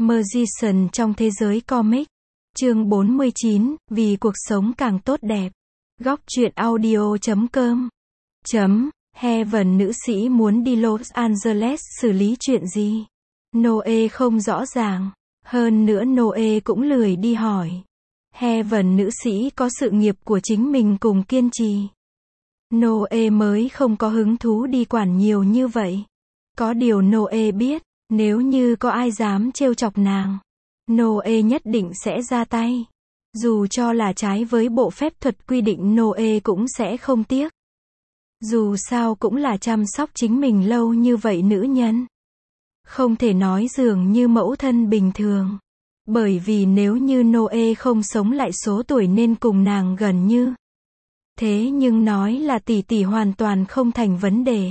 Magician trong thế giới comic. Chương 49, vì cuộc sống càng tốt đẹp. Góc truyện audio.com. Heaven nữ sĩ muốn đi Los Angeles xử lý chuyện gì? Noe không rõ ràng. Hơn nữa Noe cũng lười đi hỏi. Heaven nữ sĩ có sự nghiệp của chính mình cùng kiên trì. Noe mới không có hứng thú đi quản nhiều như vậy. Có điều Noe biết, nếu như có ai dám trêu chọc nàng, Noe nhất định sẽ ra tay. Dù cho là trái với bộ phép thuật quy định Noe cũng sẽ không tiếc. Dù sao cũng là chăm sóc chính mình lâu như vậy nữ nhân. Không thể nói dường như mẫu thân bình thường. Bởi vì nếu như Noe không sống lại số tuổi nên cùng nàng gần như. Thế nhưng nói là tỷ tỷ hoàn toàn không thành vấn đề.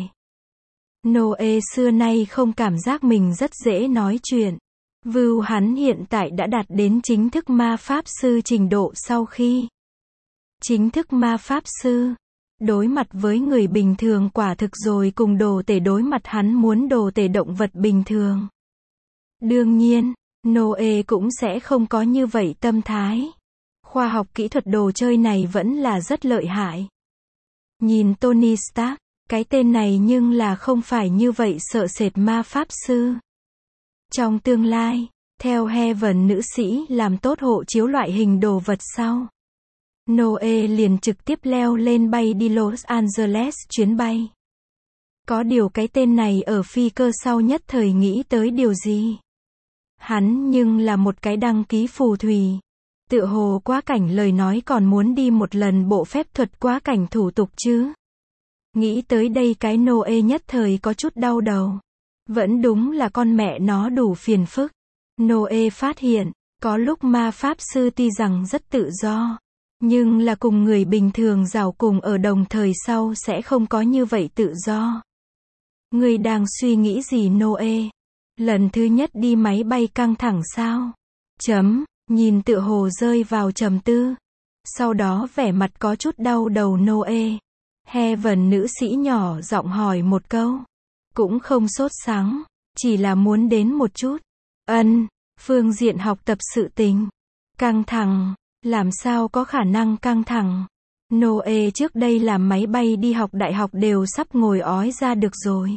Noe xưa nay không cảm giác mình rất dễ nói chuyện. Vưu hắn hiện tại đã đạt đến chính thức ma pháp sư trình độ sau khi. Chính thức ma pháp sư. Đối mặt với người bình thường quả thực rồi cùng đồ tể đối mặt hắn muốn đồ tể động vật bình thường. Đương nhiên, Noe cũng sẽ không có như vậy tâm thái. Khoa học kỹ thuật đồ chơi này vẫn là rất lợi hại. Nhìn Tony Stark, cái tên này nhưng là không phải như vậy sợ sệt ma pháp sư. Trong tương lai, theo Heaven nữ sĩ làm tốt hộ chiếu loại hình đồ vật sau, Noe liền trực tiếp leo lên bay đi Los Angeles chuyến bay. Có điều cái tên này ở phi cơ sau nhất thời nghĩ tới điều gì? Hắn nhưng là một cái đăng ký phù thủy. Tựa hồ quá cảnh lời nói còn muốn đi một lần bộ phép thuật quá cảnh thủ tục chứ. Nghĩ tới đây cái Noe nhất thời có chút đau đầu. Vẫn đúng là con mẹ nó đủ phiền phức. Noe phát hiện, có lúc ma pháp sư tuy rằng rất tự do, nhưng là cùng người bình thường giàu cùng ở đồng thời sau sẽ không có như vậy tự do. Người đang suy nghĩ gì Noe? Lần thứ nhất đi máy bay căng thẳng sao? Nhìn tựa hồ rơi vào trầm tư. Sau đó vẻ mặt có chút đau đầu Noe. Heaven nữ sĩ nhỏ giọng hỏi một câu. Cũng không sốt sắng, chỉ là muốn đến một chút. Phương diện học tập sự tình. Căng thẳng, làm sao có khả năng căng thẳng. Noe trước đây làm máy bay đi học đại học đều sắp ngồi ói ra được rồi.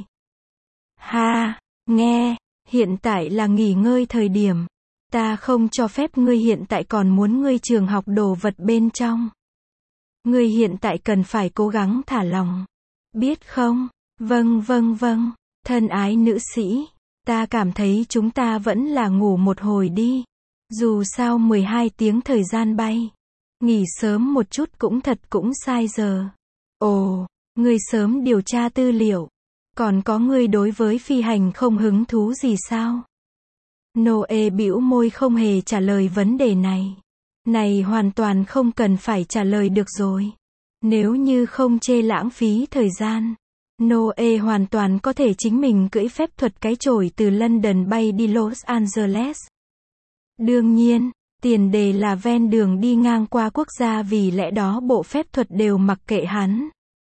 Nghe, hiện tại là nghỉ ngơi thời điểm. Ta không cho phép ngươi hiện tại còn muốn ngươi trường học đồ vật bên trong. Ngươi hiện tại cần phải cố gắng thả lỏng. Biết không? Vâng, thân ái nữ sĩ, ta cảm thấy chúng ta vẫn là ngủ một hồi đi. Dù sao 12 tiếng thời gian bay. Nghỉ sớm một chút cũng thật cũng sai giờ. Ồ, ngươi sớm điều tra tư liệu. Còn có ngươi đối với phi hành không hứng thú gì sao? Noe bĩu môi không hề trả lời vấn đề này. Này hoàn toàn không cần phải trả lời được rồi. Nếu như không chê lãng phí thời gian, Noe hoàn toàn có thể chính mình cưỡi phép thuật cái chổi từ London bay đi Los Angeles. Đương nhiên, tiền đề là ven đường đi ngang qua quốc gia vì lẽ đó bộ phép thuật đều mặc kệ hắn.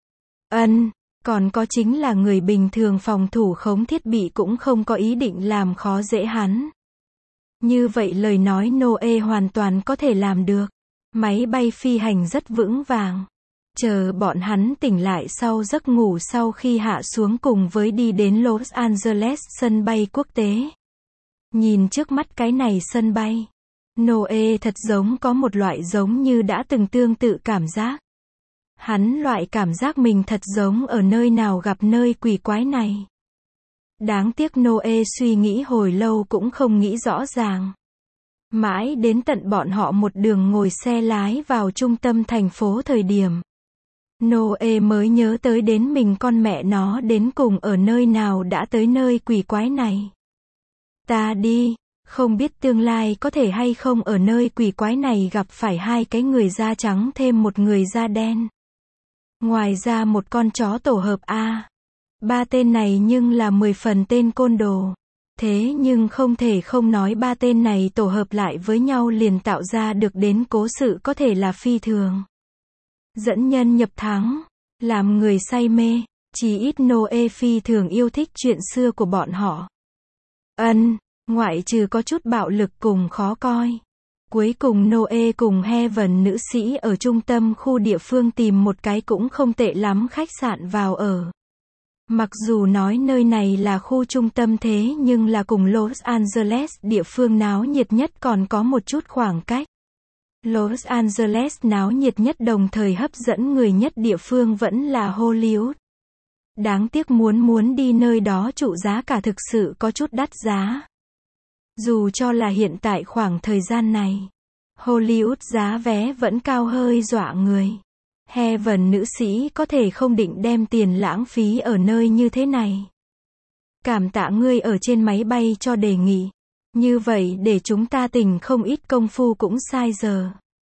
Còn có chính là người bình thường phòng thủ khống thiết bị cũng không có ý định làm khó dễ hắn. Như vậy lời nói Noe hoàn toàn có thể làm được. Máy bay phi hành rất vững vàng. Chờ bọn hắn tỉnh lại sau giấc ngủ sau khi hạ xuống cùng với đi đến Los Angeles sân bay quốc tế. Nhìn trước mắt cái này sân bay, Noe thật giống có một loại giống như đã từng tương tự cảm giác. Hắn loại cảm giác mình thật giống ở nơi nào gặp nơi quỷ quái này. Đáng tiếc Noe suy nghĩ hồi lâu cũng không nghĩ rõ ràng. Mãi đến tận bọn họ một đường ngồi xe lái vào trung tâm thành phố thời điểm. Noe mới nhớ tới đến mình con mẹ nó đến cùng ở nơi nào đã tới nơi quỷ quái này. Ta đi, không biết tương lai có thể hay không ở nơi quỷ quái này gặp phải hai cái người da trắng thêm một người da đen. Ngoài ra một con chó tổ hợp A. Ba tên này nhưng là 10 phần tên côn đồ. Thế nhưng không thể không nói ba tên này tổ hợp lại với nhau liền tạo ra được đến cố sự có thể là phi thường. Dẫn nhân nhập thắng, làm người say mê, chỉ ít Noe phi thường yêu thích chuyện xưa của bọn họ. Ngoại trừ có chút bạo lực cùng khó coi. Cuối cùng Noe cùng Heaven nữ sĩ ở trung tâm khu địa phương tìm một cái cũng không tệ lắm khách sạn vào ở. Mặc dù nói nơi này là khu trung tâm thế nhưng là cùng Los Angeles địa phương náo nhiệt nhất còn có một chút khoảng cách. Los Angeles náo nhiệt nhất đồng thời hấp dẫn người nhất địa phương vẫn là Hollywood. Đáng tiếc muốn đi nơi đó trụ giá cả thực sự có chút đắt giá. Dù cho là hiện tại khoảng thời gian này, Hollywood giá vé vẫn cao hơi dọa người. Heaven nữ sĩ có thể không định đem tiền lãng phí ở nơi như thế này. Cảm tạ ngươi ở trên máy bay cho đề nghị. Như vậy để chúng ta tỉnh không ít công phu cũng sai giờ.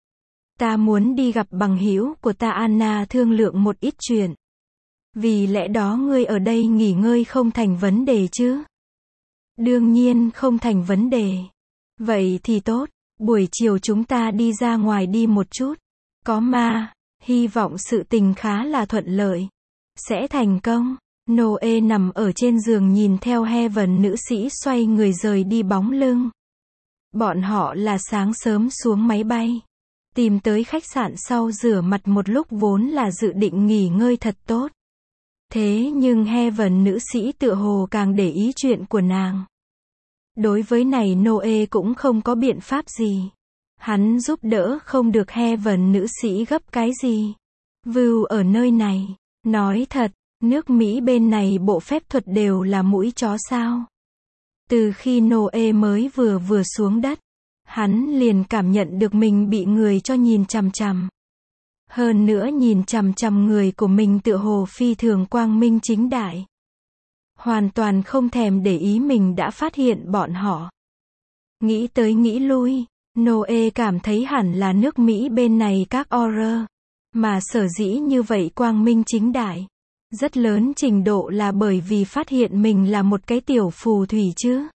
Ta muốn đi gặp bằng hữu của ta Anna thương lượng một ít chuyện. Vì lẽ đó ngươi ở đây nghỉ ngơi không thành vấn đề chứ? Đương nhiên không thành vấn đề. Vậy thì tốt, buổi chiều chúng ta đi ra ngoài đi một chút. Có ma, hy vọng sự tình khá là thuận lợi. Sẽ thành công. Noe nằm ở trên giường nhìn theo Heaven nữ sĩ xoay người rời đi bóng lưng. Bọn họ là sáng sớm xuống máy bay. Tìm tới khách sạn sau rửa mặt một lúc vốn là dự định nghỉ ngơi thật tốt. Thế nhưng Heaven nữ sĩ tựa hồ càng để ý chuyện của nàng. Đối với này Noe cũng không có biện pháp gì. Hắn giúp đỡ không được Heaven nữ sĩ gấp cái gì. View ở nơi này. Nói thật, nước Mỹ bên này bộ phép thuật đều là mũi chó sao. Từ khi Noe mới vừa xuống đất, hắn liền cảm nhận được mình bị người cho nhìn chằm chằm. Hơn nữa nhìn chằm chằm người của mình tựa hồ phi thường quang minh chính đại. Hoàn toàn không thèm để ý mình đã phát hiện bọn họ. Nghĩ tới nghĩ lui, Noe cảm thấy hẳn là nước Mỹ bên này các horror. Mà sở dĩ như vậy quang minh chính đại. Rất lớn trình độ là bởi vì phát hiện mình là một cái tiểu phù thủy chứ.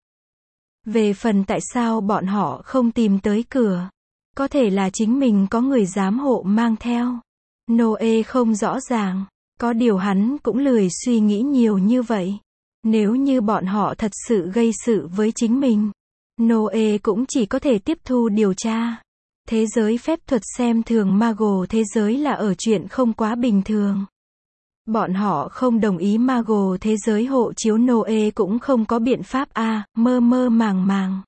Về phần tại sao bọn họ không tìm tới cửa. Có thể là chính mình có người giám hộ mang theo. Noe không rõ ràng. Có điều hắn cũng lười suy nghĩ nhiều như vậy. Nếu như bọn họ thật sự gây sự với chính mình, Noe cũng chỉ có thể tiếp thu điều tra. Thế giới phép thuật xem thường Mago thế giới là ở chuyện không quá bình thường. Bọn họ không đồng ý Mago thế giới hộ chiếu Noe cũng không có biện pháp mơ màng.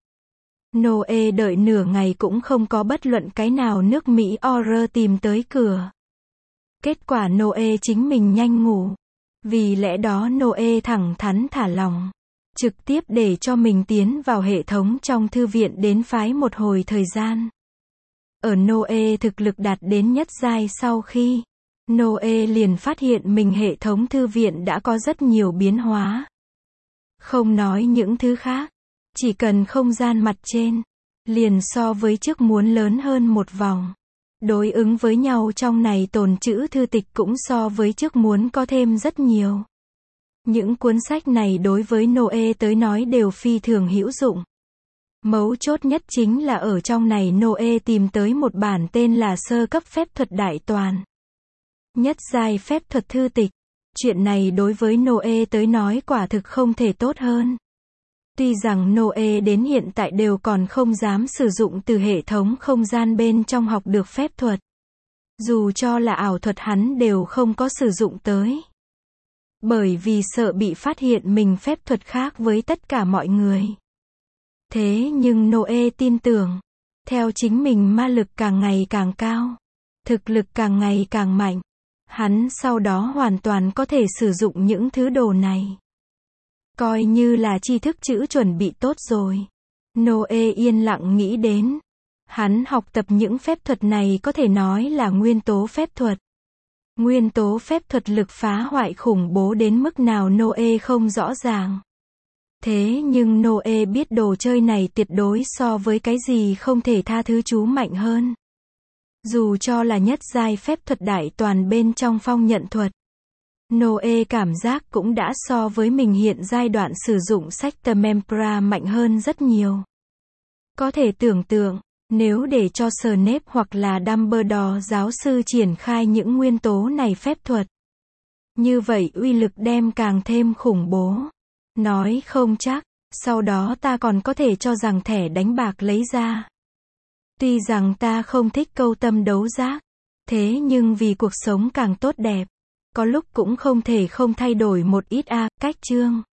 Noe đợi nửa ngày cũng không có bất luận cái nào nước Mỹ horror tìm tới cửa. Kết quả Noe chính mình nhanh ngủ. Vì lẽ đó Noe thẳng thắn thả lòng. Trực tiếp để cho mình tiến vào hệ thống trong thư viện đến phái một hồi thời gian. Ở Noe thực lực đạt đến nhất giai sau khi, Noe liền phát hiện mình hệ thống thư viện đã có rất nhiều biến hóa. Không nói những thứ khác, chỉ cần không gian mặt trên, liền so với trước muốn lớn hơn một vòng. Đối ứng với nhau trong này tồn trữ thư tịch cũng so với trước muốn có thêm rất nhiều. Những cuốn sách này đối với Noe tới nói đều phi thường hữu dụng. Mấu chốt nhất chính là ở trong này Noe tìm tới một bản tên là Sơ cấp phép thuật đại toàn. Nhất giai phép thuật thư tịch. Chuyện này đối với Noe tới nói quả thực không thể tốt hơn. Tuy rằng Noe đến hiện tại đều còn không dám sử dụng từ hệ thống không gian bên trong học được phép thuật. Dù cho là ảo thuật hắn đều không có sử dụng tới. Bởi vì sợ bị phát hiện mình phép thuật khác với tất cả mọi người. Thế nhưng Noe tin tưởng, theo chính mình ma lực càng ngày càng cao, thực lực càng ngày càng mạnh, hắn sau đó hoàn toàn có thể sử dụng những thứ đồ này. Coi như là tri thức chữ chuẩn bị tốt rồi. Noe yên lặng nghĩ đến. Hắn học tập những phép thuật này có thể nói là nguyên tố phép thuật. Nguyên tố phép thuật lực phá hoại khủng bố đến mức nào Noe không rõ ràng. Thế nhưng Noe biết đồ chơi này tuyệt đối so với cái gì không thể tha thứ chú mạnh hơn. Dù cho là nhất giai phép thuật đại toàn bên trong phong nhận thuật. Noe cảm giác cũng đã so với mình hiện giai đoạn sử dụng Sector Membra mạnh hơn rất nhiều. Có thể tưởng tượng, nếu để cho Snape hoặc là Dumbledore giáo sư triển khai những nguyên tố này phép thuật. Như vậy uy lực đem càng thêm khủng bố. Nói không chắc, Sau đó ta còn có thể cho rằng thẻ đánh bạc lấy ra. Tuy rằng ta không thích câu tâm đấu giác, thế nhưng vì cuộc sống càng tốt đẹp, có lúc cũng không thể không thay đổi một ít cách chương.